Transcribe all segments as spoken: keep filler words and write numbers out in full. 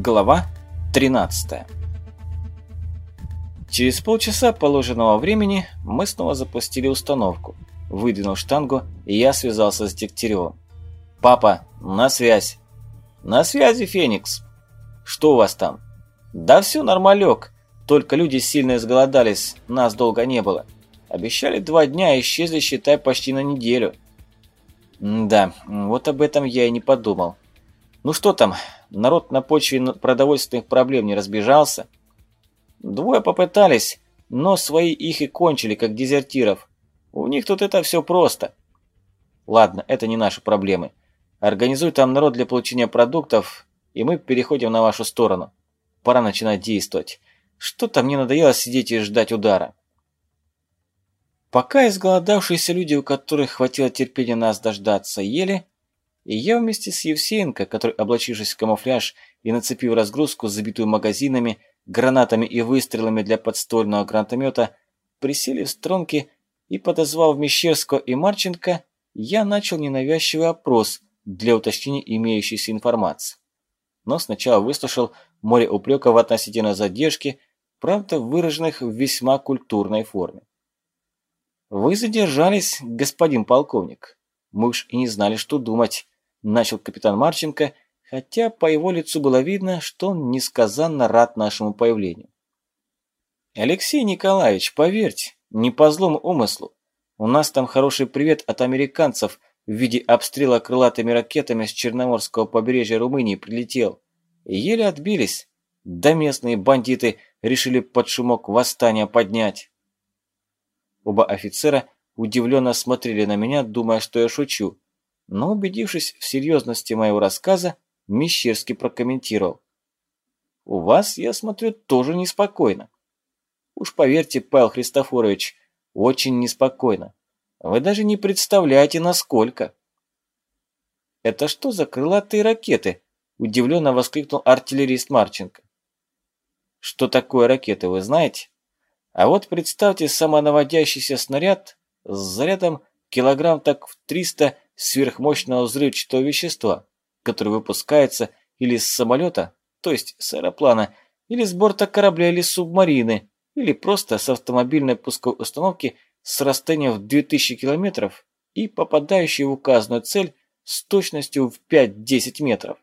Глава тринадцатая. Через полчаса положенного времени мы снова запустили установку. Выдвинув штангу, и я связался с Дегтяревым. «Папа, на связь!» «На связи, Феникс!» «Что у вас там?» «Да все нормалек, только люди сильно изголодались, нас долго не было. Обещали два дня, исчезли, считай, почти на неделю». «Да, вот об этом я и не подумал. Ну что там, народ на почве продовольственных проблем не разбежался?» «Двое попытались, но свои их и кончили, как дезертиров. У них тут это все просто». «Ладно, это не наши проблемы. Организуй там народ для получения продуктов, и мы переходим на вашу сторону. Пора начинать действовать. Что-то мне надоело сидеть и ждать удара». Пока изголодавшиеся люди, у которых хватило терпения нас дождаться, ели, и я вместе с Евсеенко, который, облачившись в камуфляж и нацепив разгрузку, забитую магазинами, гранатами и выстрелами для подствольного гранатомета, присели в сторонке и, подозвав Мещерского и Марченко, я начал ненавязчивый опрос для уточнения имеющейся информации. Но сначала выслушал море упреков относительно задержки, правда выраженных в весьма культурной форме. «Вы задержались, господин полковник. Мы уж и не знали, что думать», – начал капитан Марченко, хотя по его лицу было видно, что он несказанно рад нашему появлению. «Алексей Николаевич, поверьте, не по злому умыслу. У нас там хороший привет от американцев в виде обстрела крылатыми ракетами с Черноморского побережья Румынии прилетел. Еле отбились, да местные бандиты решили под шумок восстания поднять». Оба офицера удивленно смотрели на меня, думая, что я шучу, но, убедившись в серьезности моего рассказа, Мещерский прокомментировал. «У вас, я смотрю, тоже неспокойно». «Уж поверьте, Павел Христофорович, очень неспокойно. Вы даже не представляете, насколько». «Это что за крылатые ракеты?» – удивленно воскликнул артиллерист Марченко. «Что такое ракеты, вы знаете? А вот представьте самонаводящийся снаряд с зарядом килограмм так в триста сверхмощного взрывчатого вещества, который выпускается или с самолета, то есть с аэроплана, или с борта корабля или субмарины, или просто с автомобильной пусковой установки с расстоянием в две тысячи километров и попадающий в указанную цель с точностью в пять-десять метров».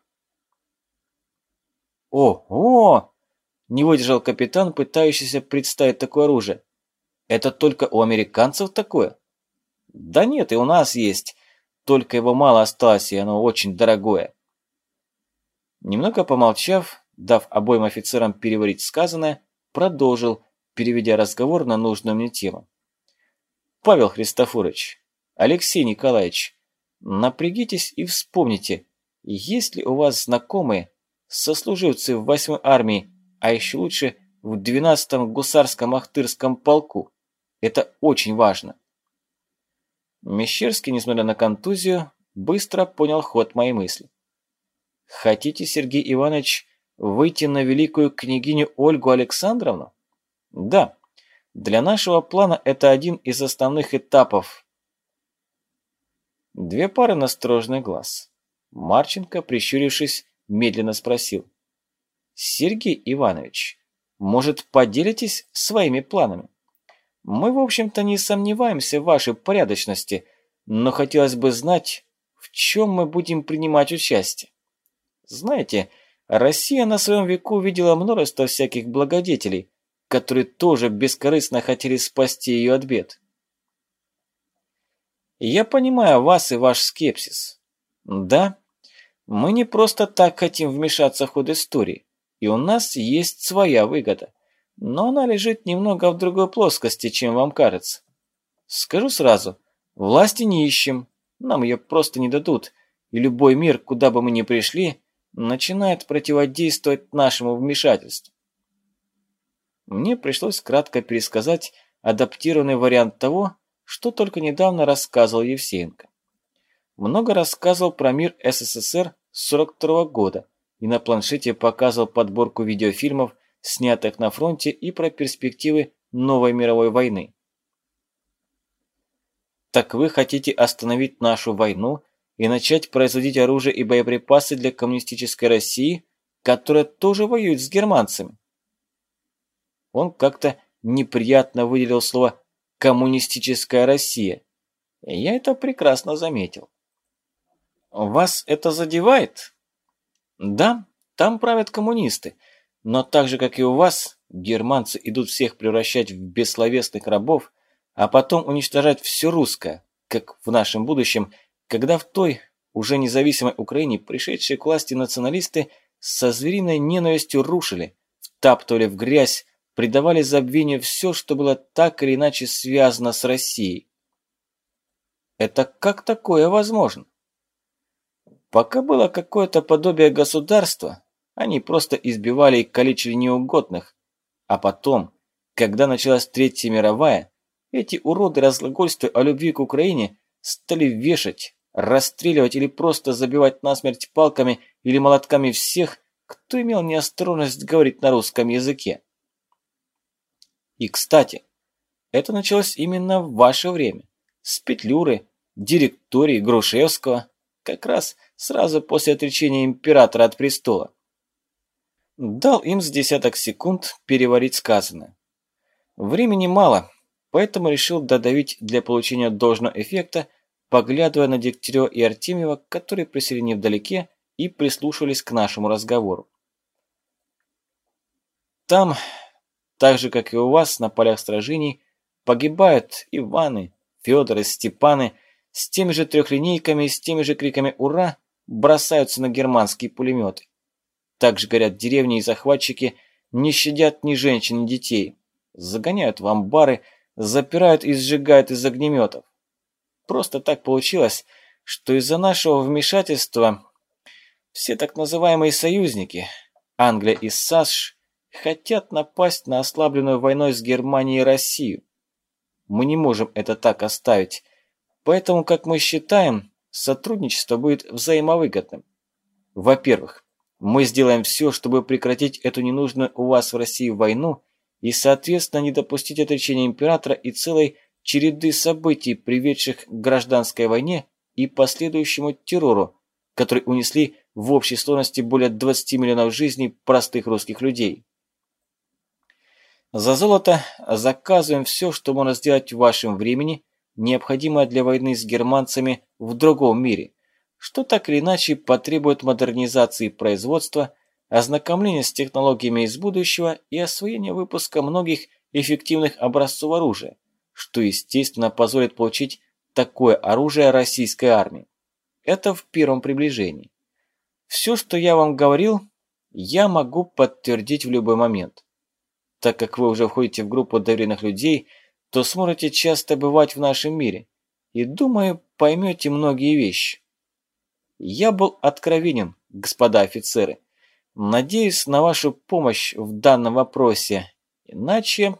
«О-о!» – не выдержал капитан, пытающийся представить такое оружие. «Это только у американцев такое?» «Да нет, и у нас есть. Только его мало осталось, и оно очень дорогое». Немного помолчав, дав обоим офицерам переварить сказанное, продолжил, переведя разговор на нужную мне тему. «Павел Христофорович, Алексей Николаевич, напрягитесь и вспомните, есть ли у вас знакомые, сослуживцы в восьмой армии, а еще лучше в двенадцатом гусарском Ахтырском полку. Это очень важно». Мещерский, несмотря на контузию, быстро понял ход моей мысли. «Хотите, Сергей Иванович, выйти на великую княгиню Ольгу Александровну?» «Да, для нашего плана это один из основных этапов». Две пары настороженных глаз. Марченко, прищурившись, медленно спросил. «Сергей Иванович, может, поделитесь своими планами? Мы, в общем-то, не сомневаемся в вашей порядочности, но хотелось бы знать, в чем мы будем принимать участие. Знаете, Россия на своем веку видела множество всяких благодетелей, которые тоже бескорыстно хотели спасти ее от бед. Я понимаю вас и ваш скепсис. Да, мы не просто так хотим вмешаться в ход истории, и у нас есть своя выгода. Но она лежит немного в другой плоскости, чем вам кажется. Скажу сразу, власти не ищем, нам ее просто не дадут, и любой мир, куда бы мы ни пришли, начинает противодействовать нашему вмешательству. Мне пришлось кратко пересказать адаптированный вариант того, что только недавно рассказывал Евсеенко. Много рассказывал про мир СССР сорок второго года и на планшете показывал подборку видеофильмов, снятых на фронте, и про перспективы новой мировой войны. «Так вы хотите остановить нашу войну и начать производить оружие и боеприпасы для коммунистической России?» которая тоже воюет с германцами. Он как-то неприятно выделил слово «коммунистическая Россия». И я это прекрасно заметил. Вас это задевает? Да, там правят коммунисты, но так же, как и у вас, германцы идут всех превращать в бессловесных рабов, а потом уничтожать все русское, как в нашем будущем, когда в той, уже независимой Украине, пришедшие к власти националисты со звериной ненавистью рушили, втаптывали в грязь, придавали забвению все, что было так или иначе связано с Россией. Это как такое возможно? Пока было какое-то подобие государства, они просто избивали и калечили неугодных, а потом, когда началась Третья мировая, эти уроды, разглагольствуя о любви к Украине, стали вешать, расстреливать или просто забивать насмерть палками или молотками всех, кто имел неосторожность говорить на русском языке. И, кстати, это началось именно в ваше время, с Петлюры, директории Грушевского, как раз сразу после отречения императора от престола. Дал им с десяток секунд переварить сказанное. Времени мало, поэтому решил додавить для получения должного эффекта, поглядывая на Дегтярева и Артемьева, которые присели невдалеке и прислушивались к нашему разговору. Там, так же как и у вас на полях сражений, погибают Иваны, Федоры, Степаны, с теми же трехлинейками и с теми же криками «Ура!» бросаются на германские пулеметы. Также горят деревни и захватчики, не щадят ни женщин, ни детей. Загоняют в амбары, запирают и сжигают из огнеметов. Просто так получилось, что из-за нашего вмешательства все так называемые союзники, Англия и САСШ, хотят напасть на ослабленную войной с Германией Россию. Мы не можем это так оставить. Поэтому, как мы считаем, сотрудничество будет взаимовыгодным. Во-первых, мы сделаем все, чтобы прекратить эту ненужную у вас в России войну и, соответственно, не допустить отречения императора и целой череды событий, приведших к гражданской войне и последующему террору, который унесли в общей сложности более двадцати миллионов жизней простых русских людей. За золото заказываем все, что можно сделать в вашем времени, необходимое для войны с германцами в другом мире, что так или иначе потребует модернизации производства, ознакомления с технологиями из будущего и освоения выпуска многих эффективных образцов оружия, что, естественно, позволит получить такое оружие российской армии. Это в первом приближении. Все, что я вам говорил, я могу подтвердить в любой момент. Так как вы уже входите в группу доверенных людей, то сможете часто бывать в нашем мире и, думаю, поймете многие вещи. Я был откровенен, господа офицеры. Надеюсь на вашу помощь в данном вопросе, иначе...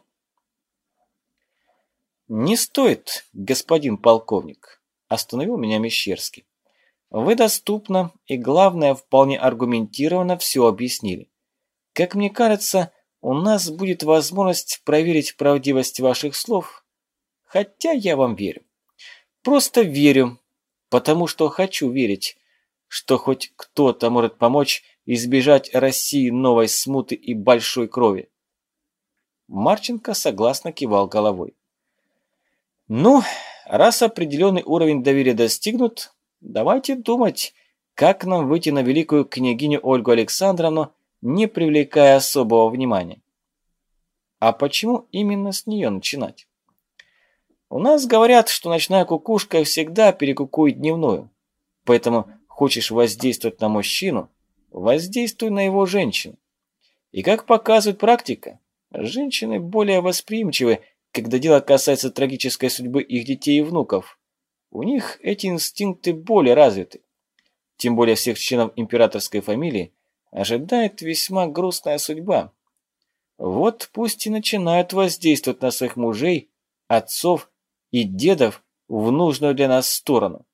Не стоит, господин полковник, остановил меня Мещерский. Вы доступно и, главное, вполне аргументированно все объяснили. Как мне кажется, у нас будет возможность проверить правдивость ваших слов, хотя я вам верю. Просто верю, потому что хочу верить, что хоть кто-то может помочь избежать России новой смуты и большой крови. Марченко согласно кивал головой. Ну, раз определенный уровень доверия достигнут, давайте думать, как нам выйти на великую княгиню Ольгу Александровну, не привлекая особого внимания. А почему именно с нее начинать? У нас говорят, что ночная кукушка всегда перекукует дневную. Поэтому хочешь воздействовать на мужчину, воздействуй на его женщину. И как показывает практика, женщины более восприимчивы, когда дело касается трагической судьбы их детей и внуков. У них эти инстинкты более развиты. Тем более всех членов императорской фамилии ожидает весьма грустная судьба. Вот пусть и начинают воздействовать на своих мужей, отцов и дедов в нужную для нас сторону.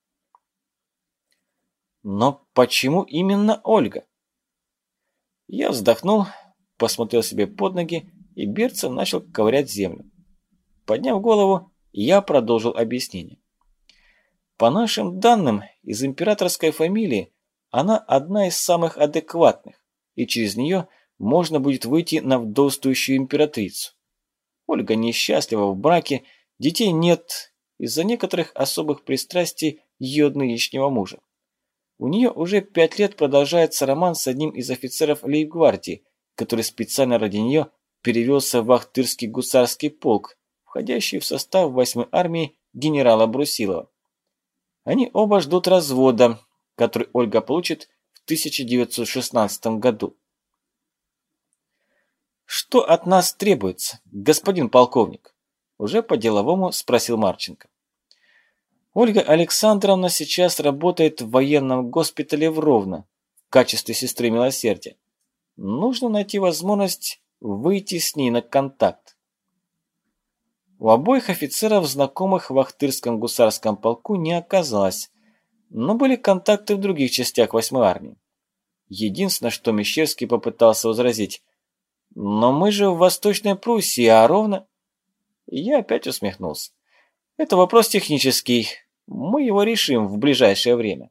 Но почему именно Ольга? Я вздохнул, посмотрел себе под ноги, и берцем начал ковырять землю. Подняв голову, я продолжил объяснение. По нашим данным, из императорской фамилии она одна из самых адекватных и через нее можно будет выйти на вдовствующую императрицу. Ольга несчастлива в браке, детей нет из-за некоторых особых пристрастий ее нынешнего мужа. У нее уже пять лет продолжается роман с одним из офицеров лейб-гвардии, который специально ради нее перевелся в Ахтырский гусарский полк, входящий в состав восьмой армии генерала Брусилова. Они оба ждут развода, который Ольга получит в тысяча девятьсот шестнадцатом году. «Что от нас требуется, господин полковник?» Уже по-деловому спросил Марченко. Ольга Александровна сейчас работает в военном госпитале в Ровно в качестве сестры милосердия. Нужно найти возможность выйти с ней на контакт. У обоих офицеров, знакомых в Ахтырском гусарском полку, не оказалось, но были контакты в других частях восьмой армии. Единственное, что Мещерский попытался возразить: «Но мы же в Восточной Пруссии, а Ровно...» И я опять усмехнулся. «Это вопрос технический. Мы его решим в ближайшее время».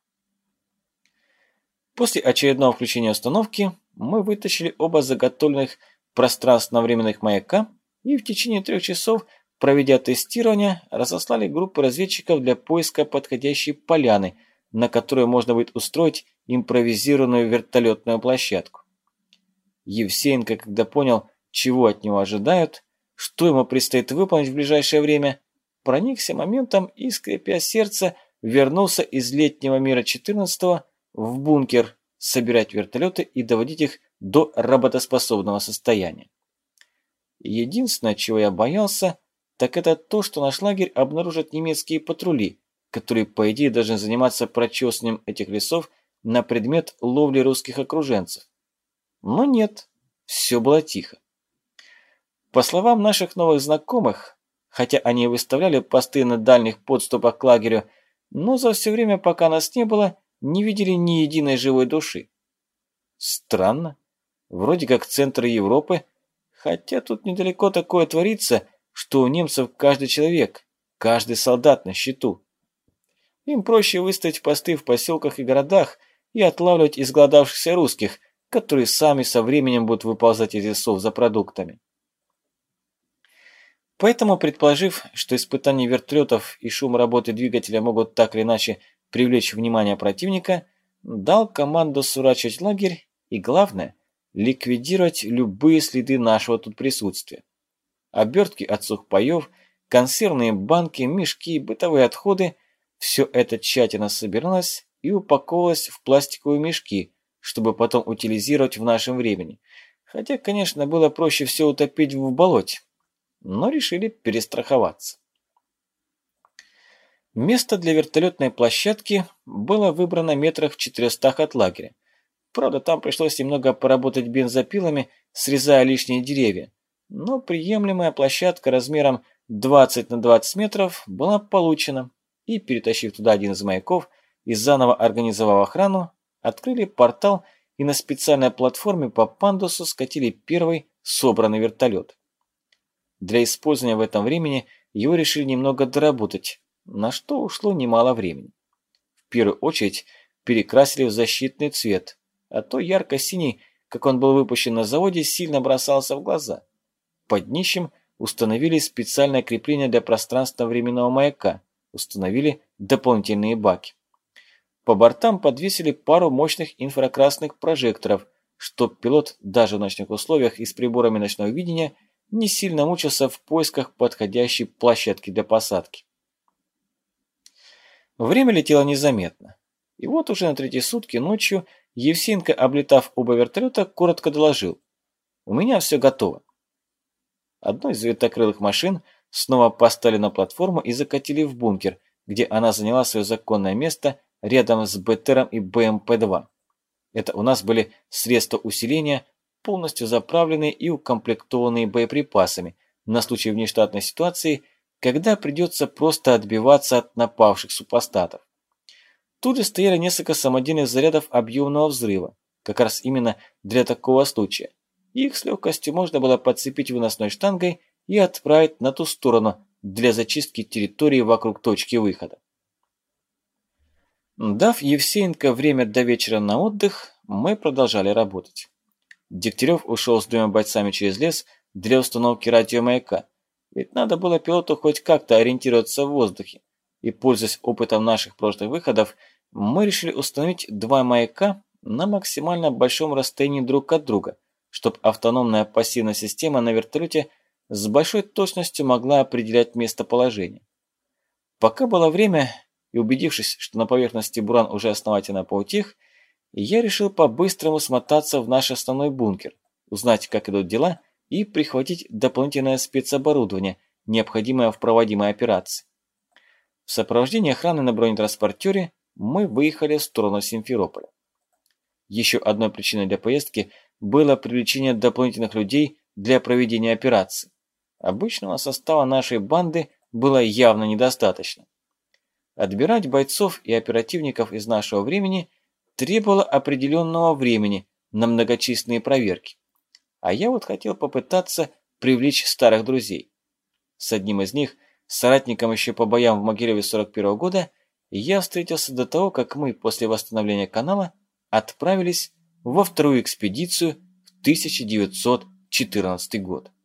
После очередного включения установки мы вытащили оба заготовленных пространственно-временных маяка и в течение трех часов, проведя тестирование, разослали группы разведчиков для поиска подходящей поляны, на которой можно будет устроить импровизированную вертолетную площадку. Евсеенко, когда понял, чего от него ожидают, что ему предстоит выполнить в ближайшее время, проникся моментом и, скрипя сердце, вернулся из летнего мира четырнадцатого в бункер собирать вертолеты и доводить их до работоспособного состояния. Единственное, чего я боялся, так это то, что наш лагерь обнаружат немецкие патрули, которые, по идее, должны заниматься прочесыванием этих лесов на предмет ловли русских окруженцев. Но нет, все было тихо. По словам наших новых знакомых, хотя они выставляли посты на дальних подступах к лагерю, но за все время, пока нас не было, не видели ни единой живой души. Странно. Вроде как центр Европы, хотя тут недалеко такое творится, что у немцев каждый человек, каждый солдат на счету. Им проще выставить посты в поселках и городах и отлавливать изголодавшихся русских, которые сами со временем будут выползать из лесов за продуктами. Поэтому, предположив, что испытания вертолетов и шум работы двигателя могут так или иначе привлечь внимание противника, дал команду сворачивать лагерь и, главное, ликвидировать любые следы нашего тут присутствия. Обертки от сухпаев, консервные банки, мешки, бытовые отходы – все это тщательно собиралось и упаковывалось в пластиковые мешки, чтобы потом утилизировать в нашем времени. Хотя, конечно, было проще все утопить в болоте, но решили перестраховаться. Место для вертолетной площадки было выбрано метрах в четырехстах от лагеря. Правда, там пришлось немного поработать бензопилами, срезая лишние деревья, но приемлемая площадка размером двадцать на двадцать метров была получена, и, перетащив туда один из маяков и заново организовав охрану, открыли портал и на специальной платформе по пандусу скатили первый собранный вертолет. Для использования в этом времени его решили немного доработать, на что ушло немало времени. В первую очередь перекрасили в защитный цвет, а то ярко-синий, как он был выпущен на заводе, сильно бросался в глаза. Под днищем установили специальное крепление для пространственно-временного маяка, установили дополнительные баки. По бортам подвесили пару мощных инфракрасных прожекторов, чтоб пилот даже в ночных условиях и с приборами ночного видения не сильно мучился в поисках подходящей площадки для посадки. Время летело незаметно. И вот уже на третьи сутки ночью Евсеенко, облетав оба вертолета, коротко доложил: «У меня все готово». Одну из вертокрылых машин снова поставили на платформу и закатили в бункер, где она заняла свое законное место рядом с БТРом и БМП два. Это у нас были средства усиления, полностью заправленные и укомплектованные боеприпасами на случай внештатной ситуации, когда придется просто отбиваться от напавших супостатов. Тут же стояли несколько самодельных зарядов объемного взрыва, как раз именно для такого случая. Их с легкостью можно было подцепить выносной штангой и отправить на ту сторону для зачистки территории вокруг точки выхода. Дав Евсеенко время до вечера на отдых, мы продолжали работать. Дегтярев ушел с двумя бойцами через лес для установки радиомаяка, ведь надо было пилоту хоть как-то ориентироваться в воздухе, и, пользуясь опытом наших прошлых выходов, мы решили установить два маяка на максимально большом расстоянии друг от друга, чтобы автономная пассивная система на вертолете с большой точностью могла определять местоположение. Пока было время, и убедившись, что на поверхности буран уже основательно поутих, я решил по-быстрому смотаться в наш основной бункер, узнать, как идут дела, и прихватить дополнительное спецоборудование, необходимое в проводимой операции. В сопровождении охраны на бронетранспортере мы выехали в сторону Симферополя. Еще одной причиной для поездки было привлечение дополнительных людей для проведения операции. Обычного состава нашей банды было явно недостаточно. Отбирать бойцов и оперативников из нашего времени требовало определенного времени на многочисленные проверки. А я вот хотел попытаться привлечь старых друзей. С одним из них, соратником еще по боям в Могилеве сорок первого года, я встретился до того, как мы после восстановления канала отправились во вторую экспедицию в тысяча девятьсот четырнадцатый год.